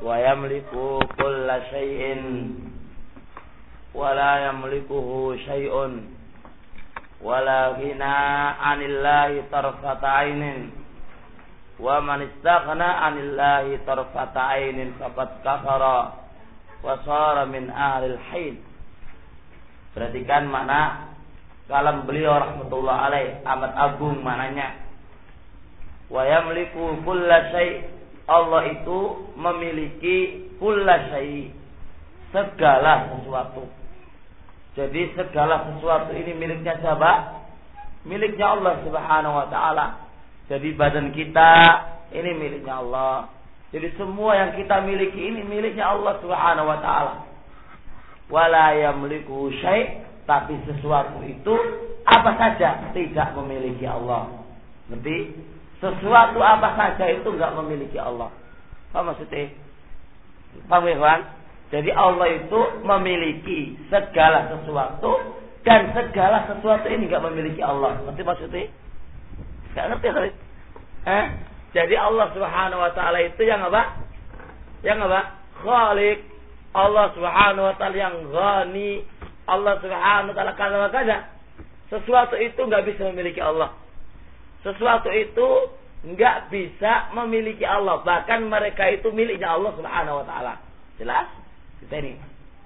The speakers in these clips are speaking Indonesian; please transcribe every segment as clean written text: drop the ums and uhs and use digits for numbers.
wa yamliku kulla syai'in wa la yamlikuhu syai'un wa la ghina 'anillahi tarfata 'ainin wa man istaghna 'anillahi tarfata 'ainin faqad kafara wa shara min ahlil haid. Perhatikan makna kalam beliau rahmatullah alaih, amat agung maknanya. Wa yamliku kulla syai', Allah itu memiliki kulla syai', segala sesuatu. Jadi segala sesuatu ini miliknya siapa? Miliknya Allah Subhanahu wa taala. Jadi badan kita ini miliknya Allah. Jadi semua yang kita miliki ini miliknya Allah Subhanahu wa taala. Wala yamliku syai', tapi sesuatu itu apa saja tidak memiliki Allah. Ngerti? Sesuatu apa saja itu enggak memiliki Allah. Apa maksudnya? Paham ya kawan? Jadi Allah itu memiliki segala sesuatu dan segala sesuatu ini enggak memiliki Allah. Ngerti maksudnya? Enggak ngerti kan? Jadi Allah Subhanahu wa taala itu yang apa? Yang apa? Khaliq. Allah Subhanahu wa taala yang ghani. Allah Subhanahu wa taala kada. Sesuatu itu enggak bisa memiliki Allah. Sesuatu itu enggak bisa memiliki Allah. Bahkan mereka itu miliknya Allah Subhanahu wa taala. Jelas? Kita ini.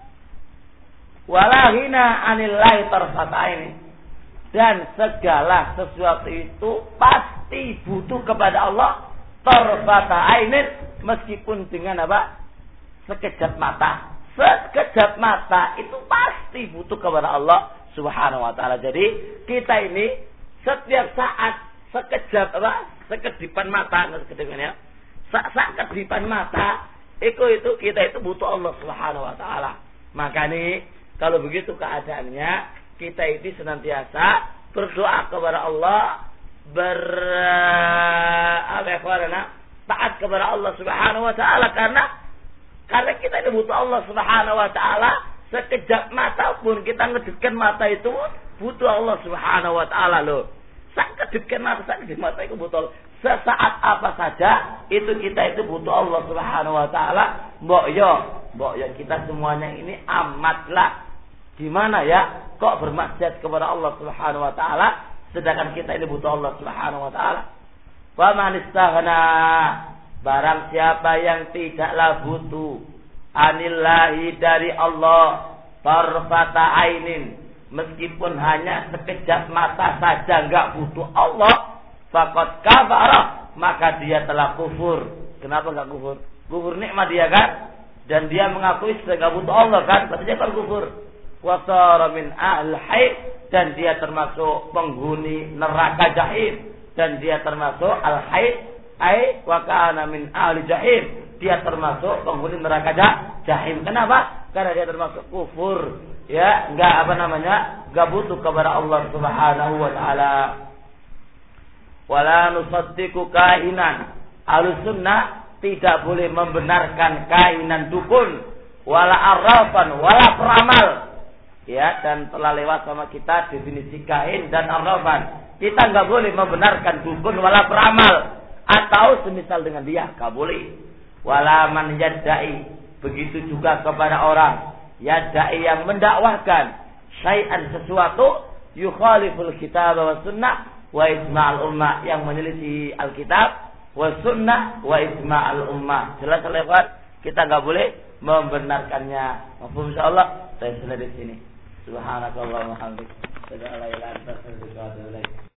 Wala ghina 'anillahi tarfata ini. Dan segala sesuatu itu pasti butuh kepada Allah tarfata ainin, meskipun dengan apa? Sekejap mata. Sekejap mata itu pasti butuh kepada Allah Subhanahu wa taala. Jadi kita ini setiap saat sekejap apa? Sekedipan mata, sekedipan ya. Sekedipan mata itu kita itu butuh Allah Subhanahu wa taala. Maka nih kalau begitu keadaannya kita ini senantiasa berdoa kepada Allah, taat kepada Allah Subhanahu wa taala karena kita ini butuh Allah Subhanahu wa taala. Sekejap mata pun kita ngedipkan mata itu butuh Allah Subhanahu wa taala loh. Sekejap mata itu butuh Allah. Sesaat apa saja itu kita itu butuh Allah Subhanahu wa taala. Mbok yo kita semuanya ini amatlah gimana ya kok bermaksiat kepada Allah Subhanahu wa taala sedangkan kita ini butuh Allah Subhanahu wa taala. Wa man istaghna, barang siapa yang tidaklah butuh anillahi dari Allah tarfata ainin, meskipun hanya sekejap mata saja enggak butuh Allah, faqad kafara, maka dia telah kufur. Kenapa enggak kufur? Kufur nikmat dia kan, dan dia mengakui enggak butuh Allah kan, berarti dia kan kufur. Wa sara min ahl haid, dan dia termasuk penghuni neraka jahim, dan dia termasuk al haid ai wa kana min ahli jahim, dia termasuk penghuni neraka jahim. Kenapa? Karena dia termasuk kufur. Ya, enggak enggak butuh kepada Allah Subhanahu wa taala. Wala nusaddiqu kainan. Ahlussunnah tidak boleh membenarkan kainan dukun, wala arrafan, wala peramal. Ya, dan telah lewat sama kita definisi kain dan arrafan. Kita enggak boleh membenarkan dukun wala peramal atau semisal dengan dia, enggak boleh. Wala man yadda'i, begitu juga kepada orang yadda'i yang mendakwahkan syai'an sesuatu yukhaliful kitab wa sunnah wa ijma'al ummah, yang menyelisih alkitab wa sunnah wa ijma'al ummah. Jelas lewat, kita enggak boleh membenarkannya. Mafhum insyaallah. Saya selesai di sini. Subhanakallahumma wa bihamdika, asyhadu an la ilaha illa anta, astaghfiruka wa atubu ilaik.